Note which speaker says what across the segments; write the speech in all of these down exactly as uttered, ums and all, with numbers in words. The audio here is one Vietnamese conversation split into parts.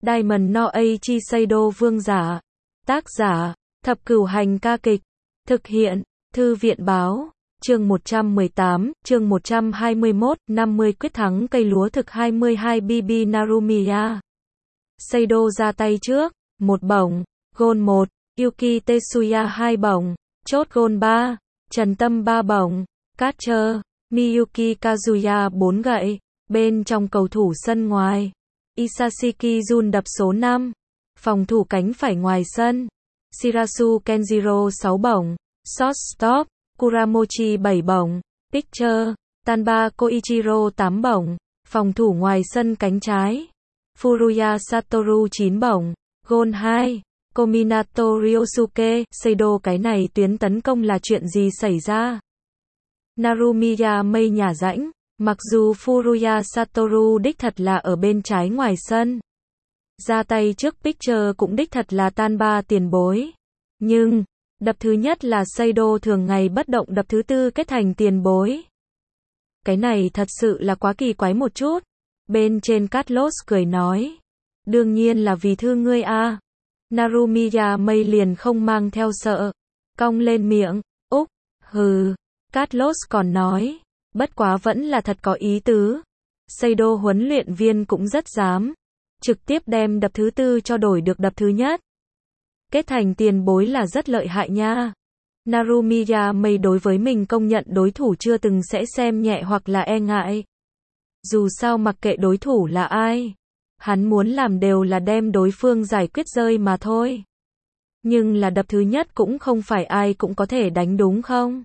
Speaker 1: Diamond no Aichi Seido vương giả. Tác giả, Thập Cửu Hành ca kịch. Thực hiện, Thư viện báo. Chương một trăm mười tám, chương một trăm hai mươi mốt, năm mươi quyết thắng cây lúa thực hai mươi hai bê bê Narumiya. Seido ra tay trước, một bổng, gôn một, Yuki Tetsuya hai bổng, chốt gôn ba, Trần Tâm ba bổng, catcher, Miyuki Kazuya bốn gậy, bên trong cầu thủ sân ngoài. Isashiki Jun đập số năm, phòng thủ cánh phải ngoài sân. Shirasu Kenjiro sáu bổng, shortstop, Kuramochi bảy bổng, pitcher, Tanba Koichiro tám bổng, phòng thủ ngoài sân cánh trái. Furuya Satoru chín bổng, gôn hai, Kominato Ryosuke. Seido cái này tuyến tấn công là chuyện gì xảy ra? Narumiya mây nhả rãnh, mặc dù Furuya Satoru đích thật là ở bên trái ngoài sân. Ra tay trước pitcher cũng đích thật là Tanba tiền bối. Nhưng, đập thứ nhất là Seido thường ngày bất động, đập thứ tư kết thành tiền bối. Cái này thật sự là quá kỳ quái một chút. Bên trên Carlos cười nói. Đương nhiên là vì thương ngươi a. Narumiya mây liền không mang theo sợ. Cong lên miệng, úc, hừ. Carlos còn nói. Bất quá vẫn là thật có ý tứ. Seido huấn luyện viên cũng rất dám. Trực tiếp đem đập thứ tư cho đổi được đập thứ nhất. Kết thành tiền bối là rất lợi hại nha. Narumiya mây đối với mình công nhận đối thủ chưa từng sẽ xem nhẹ hoặc là e ngại. Dù sao mặc kệ đối thủ là ai, hắn muốn làm đều là đem đối phương giải quyết rơi mà thôi. Nhưng là đập thứ nhất cũng không phải ai cũng có thể đánh đúng không?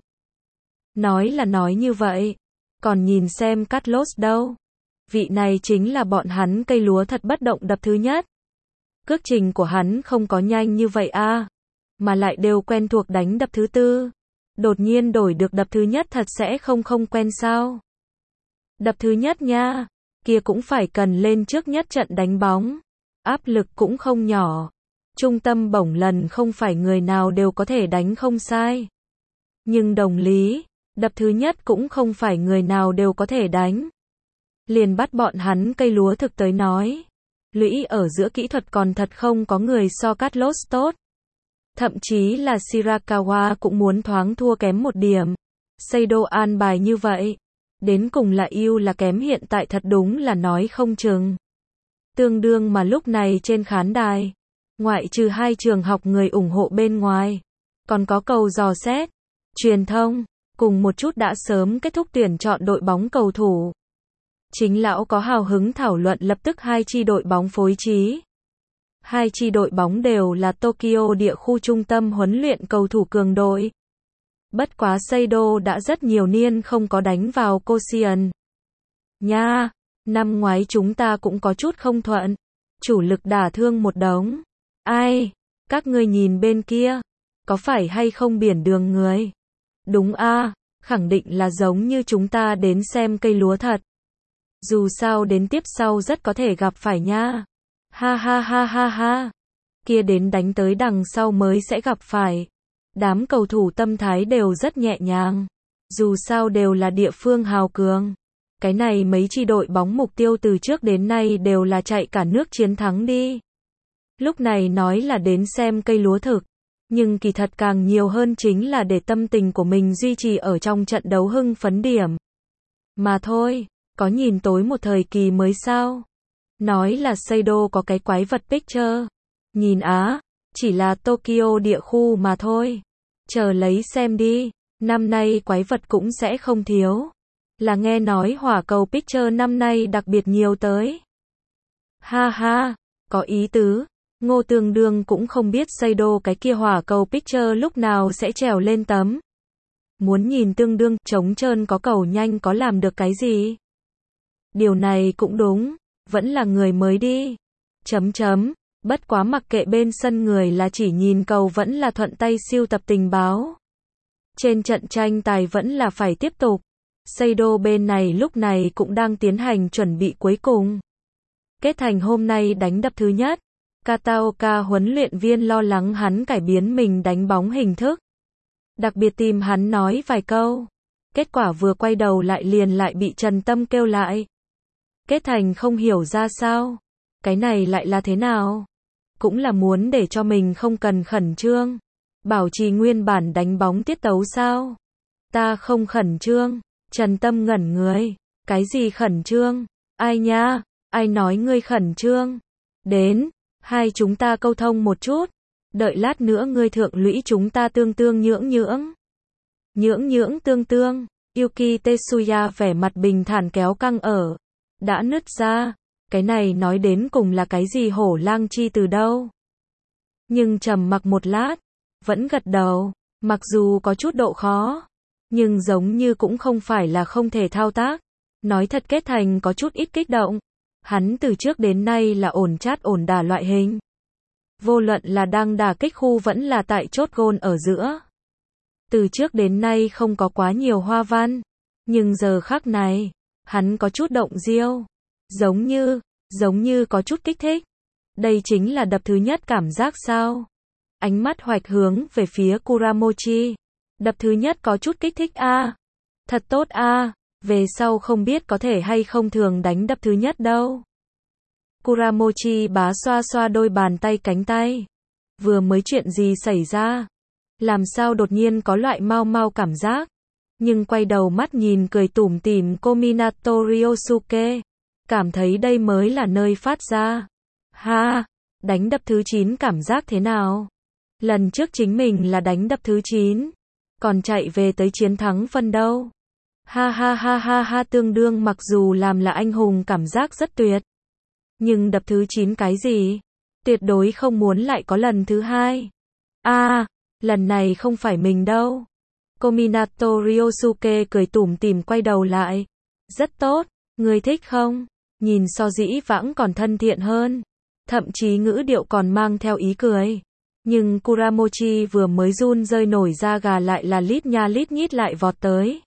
Speaker 1: Nói là nói như vậy, còn nhìn xem Carlos đâu. Vị này chính là bọn hắn cây lúa thật bất động đập thứ nhất. Cước trình của hắn không có nhanh như vậy a, à, mà lại đều quen thuộc đánh đập thứ tư. Đột nhiên đổi được đập thứ nhất thật sẽ không không quen sao? Đập thứ nhất nha, kia cũng phải cần lên trước nhất trận đánh bóng. Áp lực cũng không nhỏ. Trung tâm bổng lần không phải người nào đều có thể đánh không sai. Nhưng đồng lý, đập thứ nhất cũng không phải người nào đều có thể đánh. Liền bắt bọn hắn cây lúa thực tới nói. Lũy ở giữa kỹ thuật còn thật không có người so Carlos tốt. Thậm chí là Shirakawa cũng muốn thoáng thua kém một điểm. Seido an bài như vậy. Đến cùng là ưu là kém hiện tại thật đúng là nói không chừng. Tương đương mà lúc này trên khán đài, ngoại trừ hai trường học người ủng hộ bên ngoài, còn có cầu dò xét, truyền thông, cùng một chút đã sớm kết thúc tuyển chọn đội bóng cầu thủ. Chính lão có hào hứng thảo luận lập tức hai chi đội bóng phối trí. Hai chi đội bóng đều là Tokyo địa khu trung tâm huấn luyện cầu thủ cường đội. Bất quá Seido đã rất nhiều niên không có đánh vào Koshien. Nha, năm ngoái chúng ta cũng có chút không thuận. Chủ lực đả thương một đống. Ai, các ngươi nhìn bên kia, có phải hay không biển đường người? Đúng a, khẳng định là giống như chúng ta đến xem cây lúa thật. Dù sao đến tiếp sau rất có thể gặp phải nha. Ha ha ha ha ha. Kia đến đánh tới đằng sau mới sẽ gặp phải. Đám cầu thủ tâm thái đều rất nhẹ nhàng. Dù sao đều là địa phương hào cường. Cái này mấy chi đội bóng mục tiêu từ trước đến nay đều là chạy cả nước chiến thắng đi. Lúc này nói là đến xem cây lúa thực. Nhưng kỳ thật càng nhiều hơn chính là để tâm tình của mình duy trì ở trong trận đấu hưng phấn điểm. Mà thôi, có nhìn tối một thời kỳ mới sao? Nói là Seido có cái quái vật pitcher. Nhìn á, chỉ là Tokyo địa khu mà thôi. Chờ lấy xem đi, năm nay quái vật cũng sẽ không thiếu. Là nghe nói hỏa cầu pitcher năm nay đặc biệt nhiều tới. Ha ha, có ý tứ. Ngô Tương Đương cũng không biết Seido cái kia hỏa cầu pitcher lúc nào sẽ trèo lên tấm. Muốn nhìn Tương Đương trống trơn có cầu nhanh có làm được cái gì? Điều này cũng đúng, vẫn là người mới đi. Chấm chấm, bất quá mặc kệ bên sân người là chỉ nhìn cầu vẫn là thuận tay siêu tập tình báo. Trên trận tranh tài vẫn là phải tiếp tục. Seido bên này lúc này cũng đang tiến hành chuẩn bị cuối cùng. Kết thành hôm nay đánh đập thứ nhất. Kataoka huấn luyện viên lo lắng hắn cải biến mình đánh bóng hình thức. Đặc biệt tìm hắn nói vài câu. Kết quả vừa quay đầu lại liền lại bị Trần Tâm kêu lại. Kết thành không hiểu ra sao. Cái này lại là thế nào? Cũng là muốn để cho mình không cần khẩn trương. Bảo trì nguyên bản đánh bóng tiết tấu sao? Ta không khẩn trương. Trần Tâm ngẩn người. Cái gì khẩn trương? Ai nha? Ai nói ngươi khẩn trương? Đến, hai chúng ta câu thông một chút. Đợi lát nữa ngươi thượng lũy chúng ta tương tương nhưỡng nhưỡng. Nhưỡng nhưỡng tương tương. Yuki Tetsuya vẻ mặt bình thản kéo căng ở. Đã nứt ra. Cái này nói đến cùng là cái gì hổ lang chi từ đâu? Nhưng trầm mặc một lát. Vẫn gật đầu. Mặc dù có chút độ khó. Nhưng giống như cũng không phải là không thể thao tác. Nói thật kết thành có chút ít kích động. Hắn từ trước đến nay là ổn chát ổn đả loại hình. Vô luận là đang đả kích khu vẫn là tại chốt gôn ở giữa. Từ trước đến nay không có quá nhiều hoa văn. Nhưng giờ khắc này, hắn có chút động diêu. Giống như, giống như có chút kích thích. Đây chính là đập thứ nhất cảm giác sao? Ánh mắt hoạch hướng về phía Kuramochi. Đập thứ nhất có chút kích thích a. À. Thật tốt a. À. Về sau không biết có thể hay không thường đánh đập thứ nhất đâu. Kuramochi bá xoa xoa đôi bàn tay cánh tay. Vừa mới chuyện gì xảy ra? Làm sao đột nhiên có loại mau mau cảm giác? Nhưng quay đầu mắt nhìn cười tủm tỉm Kominato Ryosuke. Cảm thấy đây mới là nơi phát ra. Ha! Đánh đập thứ chín cảm giác thế nào? Lần trước chính mình là đánh đập thứ chín. Còn chạy về tới chiến thắng phân đâu? Ha ha ha ha ha tương đương mặc dù làm là anh hùng cảm giác rất tuyệt. Nhưng đập thứ chín cái gì? Tuyệt đối không muốn lại có lần thứ hai. A, à, lần này không phải mình đâu. Kominato Ryosuke cười tủm tỉm quay đầu lại. Rất tốt, ngươi thích không? Nhìn so dĩ vãng còn thân thiện hơn. Thậm chí ngữ điệu còn mang theo ý cười. Nhưng Kuramochi vừa mới run rơi nổi da gà lại là lít nha lít nhít lại vọt tới.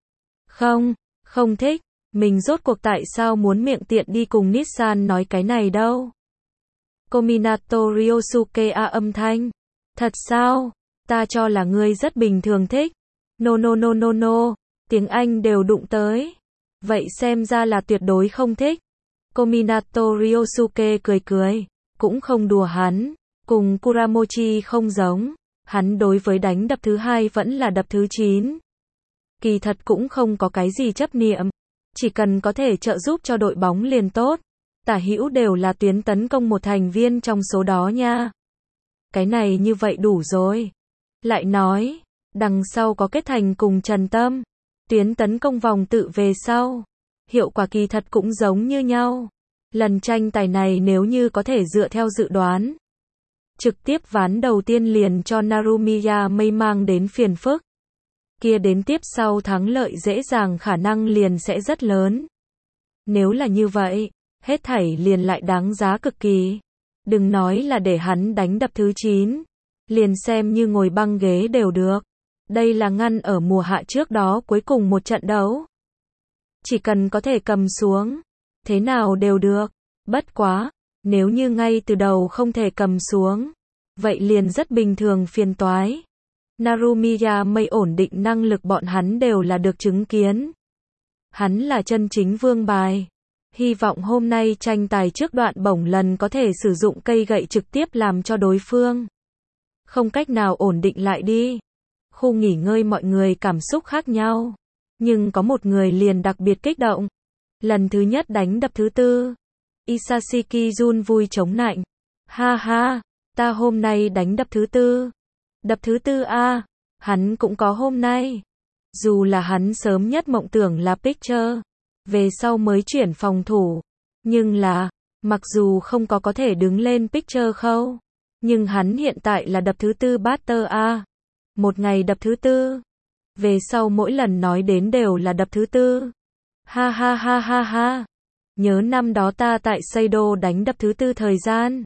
Speaker 1: Không, không thích. Mình rốt cuộc tại sao muốn miệng tiện đi cùng Nissan nói cái này đâu? Kominato Ryosuke a âm thanh. Thật sao? Ta cho là ngươi rất bình thường thích. No no no no no. Tiếng Anh đều đụng tới. Vậy xem ra là tuyệt đối không thích. Kominato Ryosuke cười cười. Cũng không đùa hắn. Cùng Kuramochi không giống. Hắn đối với đánh đập thứ hai vẫn là đập thứ chín. Kỳ thật cũng không có cái gì chấp niệm. Chỉ cần có thể trợ giúp cho đội bóng liền tốt. Tả hữu đều là tuyến tấn công một thành viên trong số đó nha. Cái này như vậy đủ rồi. Lại nói, đằng sau có kết thành cùng Trần Tâm. Tuyến tấn công vòng tự về sau. Hiệu quả kỳ thật cũng giống như nhau. Lần tranh tài này nếu như có thể dựa theo dự đoán. Trực tiếp ván đầu tiên liền cho Narumiya Mei mang đến phiền phức. Kia đến tiếp sau thắng lợi dễ dàng khả năng liền sẽ rất lớn. Nếu là như vậy, hết thảy liền lại đáng giá cực kỳ. Đừng nói là để hắn đánh đập thứ chín. Liền xem như ngồi băng ghế đều được. Đây là ngăn ở mùa hạ trước đó cuối cùng một trận đấu. Chỉ cần có thể cầm xuống. Thế nào đều được. Bất quá, nếu như ngay từ đầu không thể cầm xuống. Vậy liền rất bình thường phiền toái. Narumiya Mei ổn định năng lực bọn hắn đều là được chứng kiến. Hắn là chân chính vương bài. Hy vọng hôm nay tranh tài trước đoạn bổng lần có thể sử dụng cây gậy trực tiếp làm cho đối phương. Không cách nào ổn định lại đi. Khu nghỉ ngơi mọi người cảm xúc khác nhau. Nhưng có một người liền đặc biệt kích động. Lần thứ nhất đánh đập thứ tư. Isashiki Jun vui chống nạnh. Ha ha, ta hôm nay đánh đập thứ tư. Đập thứ tư a, hắn cũng có hôm nay. Dù là hắn sớm nhất mộng tưởng là pitcher, về sau mới chuyển phòng thủ. Nhưng là, mặc dù không có có thể đứng lên pitcher khâu, nhưng hắn hiện tại là đập thứ tư batter a. Một ngày đập thứ tư. Về sau mỗi lần nói đến đều là đập thứ tư. Ha ha ha ha ha. Nhớ năm đó ta tại Seido đánh đập thứ tư thời gian.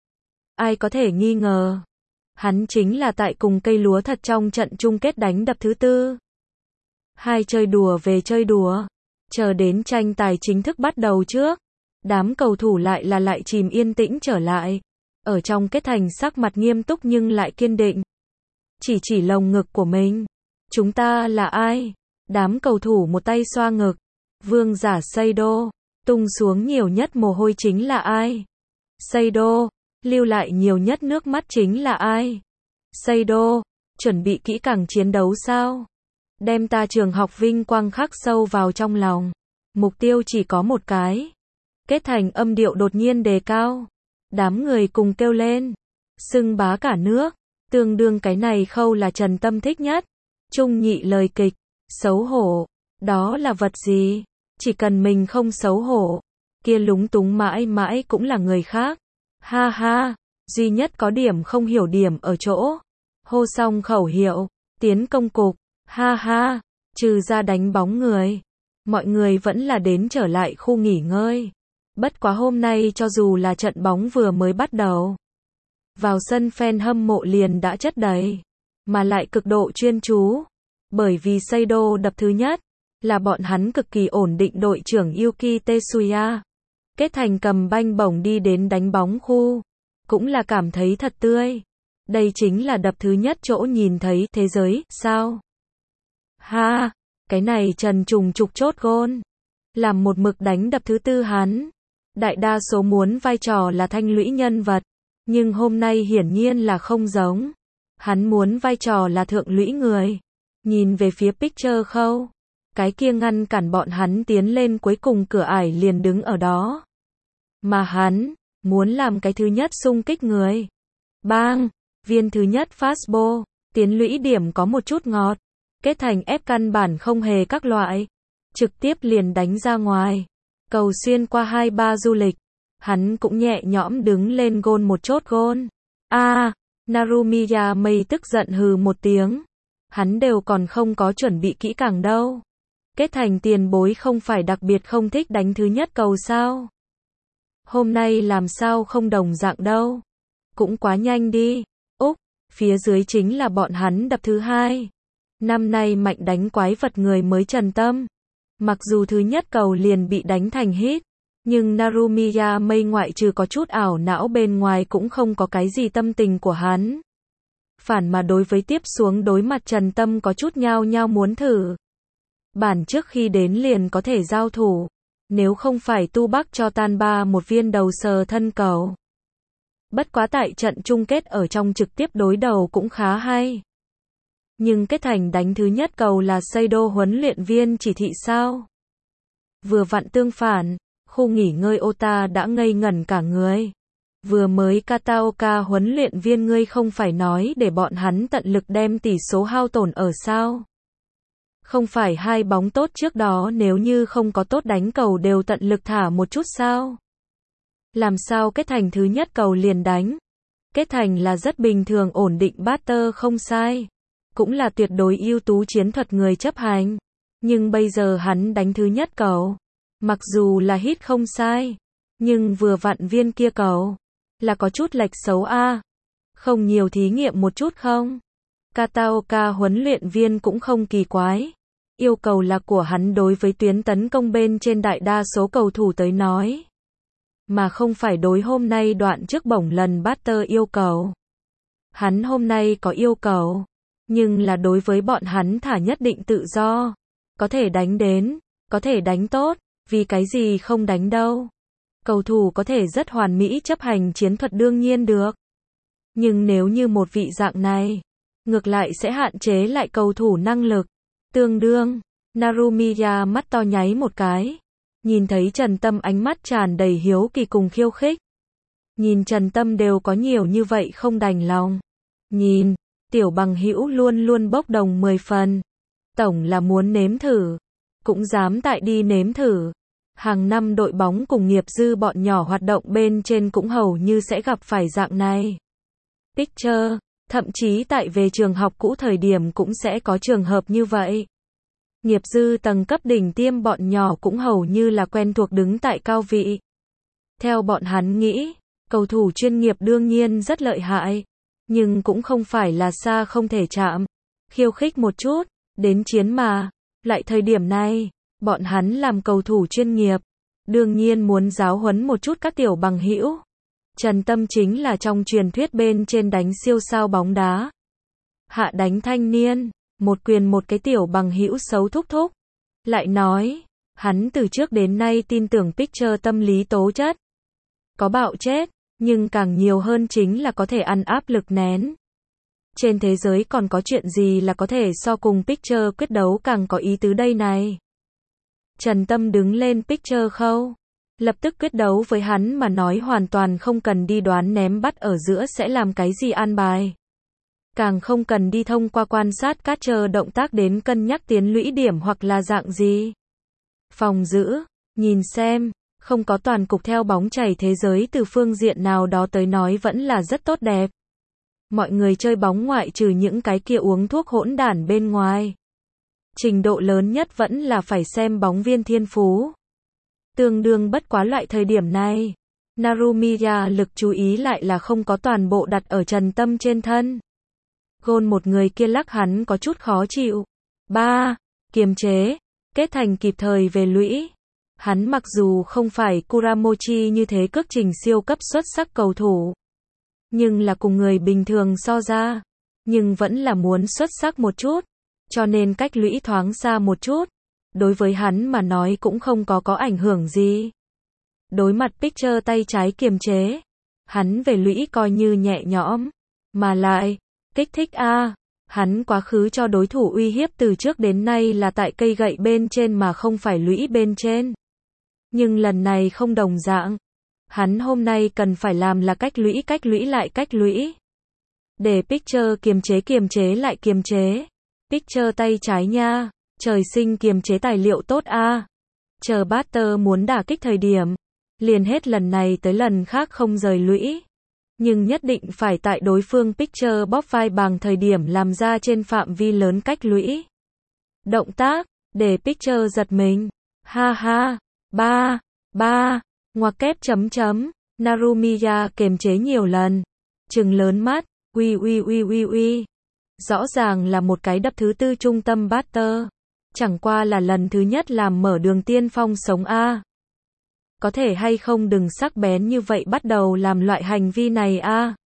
Speaker 1: Ai có thể nghi ngờ. Hắn chính là tại cùng cây lúa thật trong trận chung kết đánh đập thứ tư. Hai chơi đùa về chơi đùa. Chờ đến tranh tài chính thức bắt đầu trước. Đám cầu thủ lại là lại chìm yên tĩnh trở lại. Ở trong kết thành sắc mặt nghiêm túc nhưng lại kiên định. Chỉ chỉ lồng ngực của mình. Chúng ta là ai? Đám cầu thủ một tay xoa ngực. Vương giả Seido. Tung xuống nhiều nhất mồ hôi chính là ai? Saido, lưu lại nhiều nhất nước mắt chính là ai? Saido, chuẩn bị kỹ càng chiến đấu sao? Đem ta trường học vinh quang khắc sâu vào trong lòng. Mục tiêu chỉ có một cái. Kết Thành âm điệu đột nhiên đề cao. Đám người cùng kêu lên. Xưng bá cả nước. Tương đương cái này khâu là Trần Tâm thích nhất. Trung nhị lời kịch. Xấu hổ. Đó là vật gì? Chỉ cần mình không xấu hổ. Kia lúng túng mãi mãi cũng là người khác. Ha ha. Duy nhất có điểm không hiểu điểm ở chỗ. Hô xong khẩu hiệu. Tiến công cục. Ha ha. Trừ ra đánh bóng người. Mọi người vẫn là đến trở lại khu nghỉ ngơi. Bất quá hôm nay cho dù là trận bóng vừa mới bắt đầu. Vào sân fan hâm mộ liền đã chất đầy. Mà lại cực độ chuyên chú. Bởi vì Saido đập thứ nhất. Là bọn hắn cực kỳ ổn định đội trưởng Yuki Tetsuya. Kết Thành cầm banh bổng đi đến đánh bóng khu. Cũng là cảm thấy thật tươi. Đây chính là đập thứ nhất chỗ nhìn thấy thế giới, sao? Ha, cái này Trần trùng trục chốt gôn. Làm một mực đánh đập thứ tư hắn. Đại đa số muốn vai trò là thanh lũy nhân vật. Nhưng hôm nay hiển nhiên là không giống. Hắn muốn vai trò là thượng lũy người. Nhìn về phía picture khâu. Cái kia ngăn cản bọn hắn tiến lên cuối cùng cửa ải liền đứng ở đó. Mà hắn, muốn làm cái thứ nhất xung kích người. Bang, viên thứ nhất fastball, tiến lũy điểm có một chút ngọt. Kết Thành ép căn bản không hề các loại. Trực tiếp liền đánh ra ngoài. Cầu xuyên qua hai ba du lịch. Hắn cũng nhẹ nhõm đứng lên gôn một chốt gôn. A, à, Narumiya Mei tức giận hừ một tiếng. Hắn đều còn không có chuẩn bị kỹ càng đâu. Kết Thành tiền bối không phải đặc biệt không thích đánh thứ nhất cầu sao? Hôm nay làm sao không đồng dạng đâu? Cũng quá nhanh đi. Úc, phía dưới chính là bọn hắn đập thứ hai. Năm nay mạnh đánh quái vật người mới Trần Tâm. Mặc dù thứ nhất cầu liền bị đánh thành hit, nhưng Narumiya Mei ngoại trừ có chút ảo não bên ngoài cũng không có cái gì tâm tình của hắn. Phản mà đối với tiếp xuống đối mặt Trần Tâm có chút nhao nhao muốn thử. Bản trước khi đến liền có thể giao thủ. Nếu không phải Tu Bắc cho tan ba một viên đầu sờ thân cầu. Bất quá tại trận chung kết ở trong trực tiếp đối đầu cũng khá hay. Nhưng Kết Thành đánh thứ nhất cầu là Saido huấn luyện viên chỉ thị sao? Vừa vặn tương phản, khu nghỉ ngơi Ota đã ngây ngẩn cả người. Vừa mới Kataoka huấn luyện viên ngươi không phải nói để bọn hắn tận lực đem tỷ số hao tổn ở sao? Không phải hai bóng tốt trước đó nếu như không có tốt đánh cầu đều tận lực thả một chút sao? Làm sao Kết Thành thứ nhất cầu liền đánh? Kết Thành là rất bình thường ổn định batter không sai. Cũng là tuyệt đối ưu tú chiến thuật người chấp hành. Nhưng bây giờ hắn đánh thứ nhất cầu. Mặc dù là hit không sai. Nhưng vừa vặn viên kia cầu. Là có chút lệch xấu a. À. Không nhiều thí nghiệm một chút không? Kataoka huấn luyện viên cũng không kỳ quái. Yêu cầu là của hắn đối với tuyến tấn công bên trên đại đa số cầu thủ tới nói. Mà không phải đối hôm nay đoạn trước bổng lần batter yêu cầu. Hắn hôm nay có yêu cầu. Nhưng là đối với bọn hắn thả nhất định tự do. Có thể đánh đến, có thể đánh tốt, vì cái gì không đánh đâu. Cầu thủ có thể rất hoàn mỹ chấp hành chiến thuật đương nhiên được. Nhưng nếu như một vị dạng này, ngược lại sẽ hạn chế lại cầu thủ năng lực. Tương đương, Narumiya mắt to nháy một cái. Nhìn thấy Trần Tâm ánh mắt tràn đầy hiếu kỳ cùng khiêu khích. Nhìn Trần Tâm đều có nhiều như vậy không đành lòng. Nhìn, tiểu bằng hữu luôn luôn bốc đồng mười phần. Tổng là muốn nếm thử. Cũng dám tại đi nếm thử. Hàng năm đội bóng cùng nghiệp dư bọn nhỏ hoạt động bên trên cũng hầu như sẽ gặp phải dạng này. Picture, thậm chí tại về trường học cũ thời điểm cũng sẽ có trường hợp như vậy. Nghiệp dư tầng cấp đỉnh tiêm bọn nhỏ cũng hầu như là quen thuộc đứng tại cao vị. Theo bọn hắn nghĩ, cầu thủ chuyên nghiệp đương nhiên rất lợi hại, nhưng cũng không phải là xa không thể chạm. Khiêu khích một chút, đến chiến mà, lại thời điểm này, bọn hắn làm cầu thủ chuyên nghiệp, đương nhiên muốn giáo huấn một chút các tiểu bằng hữu. Trần Tâm chính là trong truyền thuyết bên trên đánh siêu sao bóng đá. Hạ đánh thanh niên, một quyền một cái tiểu bằng hữu xấu thúc thúc. Lại nói, hắn từ trước đến nay tin tưởng Picture tâm lý tố chất. Có bạo chết, Nhưng càng nhiều hơn chính là có thể ăn áp lực nén. Trên thế giới còn có chuyện gì là có thể so cùng Picture quyết đấu càng có ý tứ đây này. Trần Tâm đứng lên Picture khâu. Lập tức quyết đấu với hắn mà nói hoàn toàn không cần đi đoán ném bắt ở giữa sẽ làm cái gì an bài. Càng không cần đi thông qua quan sát các chờ động tác đến cân nhắc tiến lũy điểm hoặc là dạng gì. Phòng giữ, nhìn xem, không có toàn cục theo bóng chảy thế giới từ phương diện nào đó tới nói vẫn là rất tốt đẹp. Mọi người chơi bóng ngoại trừ những cái kia uống thuốc hỗn đản bên ngoài. Trình độ lớn nhất vẫn là phải xem bóng viên thiên phú. Tương đương bất quá loại thời điểm này. Narumiya lực chú ý lại là không có toàn bộ đặt ở Trần Tâm trên thân. Gôn một người kia lắc hắn có chút khó chịu. ba. Kiềm chế. Kết thành kịp thời về lũy. Hắn mặc dù không phải Kuramochi như thế cước trình siêu cấp xuất sắc cầu thủ. Nhưng là cùng người bình thường so ra. Nhưng vẫn là muốn xuất sắc một chút. Cho nên cách lũy thoáng xa một chút. Đối với hắn mà nói cũng không có có ảnh hưởng gì. Đối mặt Picture tay trái kiềm chế. Hắn về lũy coi như nhẹ nhõm. Mà lại, kích thích a. Hắn quá khứ cho đối thủ uy hiếp từ trước đến nay là tại cây gậy bên trên mà không phải lũy bên trên. Nhưng lần này không đồng dạng. Hắn hôm nay cần phải làm là cách lũy cách lũy lại cách lũy. Để Picture kiềm chế kiềm chế lại kiềm chế. Picture tay trái nha. Trời sinh kiềm chế tài liệu tốt a. Chờ batter muốn đả kích thời điểm. Liền hết lần này tới lần khác không rời lũy. Nhưng nhất định phải tại đối phương Picture bóp vai bằng thời điểm làm ra trên phạm vi lớn cách lũy. Động tác, để Picture giật mình. Ha ha, ba, ba, ngoặc kép chấm chấm. Narumiya kiềm chế nhiều lần. Trừng lớn mắt, uy uy uy uy uy. Rõ ràng là một cái đập thứ tư trung tâm batter. Chẳng qua là lần thứ nhất làm mở đường tiên phong sống a. Có thể hay không đừng sắc bén như vậy bắt đầu làm loại hành vi này a.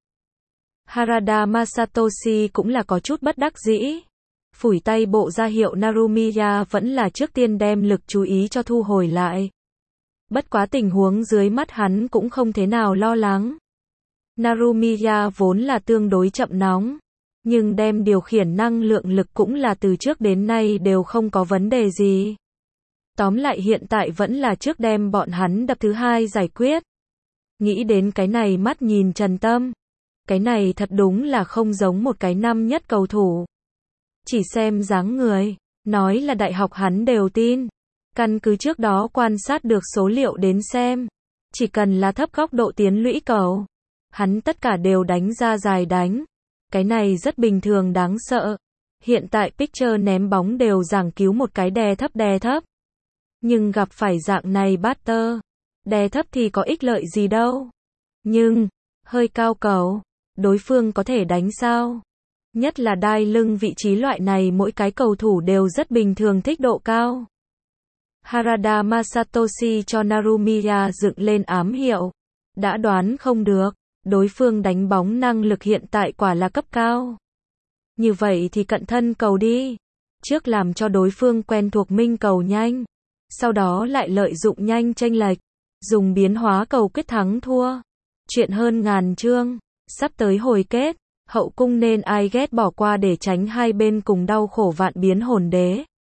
Speaker 1: Harada Masatoshi cũng là có chút bất đắc dĩ. Phủi tay bộ ra hiệu Narumiya vẫn là trước tiên đem lực chú ý cho thu hồi lại. Bất quá tình huống dưới mắt hắn cũng không thế nào lo lắng. Narumiya vốn là tương đối chậm nóng. Nhưng đem điều khiển năng lượng lực cũng là từ trước đến nay đều không có vấn đề gì. Tóm lại hiện tại vẫn là trước đem bọn hắn đập thứ hai giải quyết. Nghĩ đến cái này mắt nhìn Trần Tâm. Cái này thật đúng là không giống một cái năm nhất cầu thủ. Chỉ xem dáng người, nói là đại học hắn đều tin. Căn cứ trước đó quan sát được số liệu đến xem. Chỉ cần là thấp góc độ tiến lũy cầu. Hắn tất cả đều đánh ra dài đánh. Cái này rất bình thường đáng sợ. Hiện tại Picture ném bóng đều giảng cứu một cái đè thấp đè thấp. Nhưng gặp phải dạng này batter. Đè thấp thì có ích lợi gì đâu. Nhưng, hơi cao cầu. Đối phương có thể đánh sao? Nhất là đai lưng vị trí loại này mỗi cái cầu thủ đều rất bình thường thích độ cao. Harada Masatoshi cho Narumiya dựng lên ám hiệu. Đã đoán không được. Đối phương đánh bóng năng lực hiện tại quả là cấp cao. Như vậy thì cận thân cầu đi. Trước làm cho đối phương quen thuộc minh cầu nhanh. Sau đó lại lợi dụng nhanh chênh lệch. Dùng biến hóa cầu quyết thắng thua. Chuyện hơn ngàn chương. Sắp tới hồi kết. Hậu cung nên ai ghét bỏ qua để tránh hai bên cùng đau khổ vạn biến hồn đế.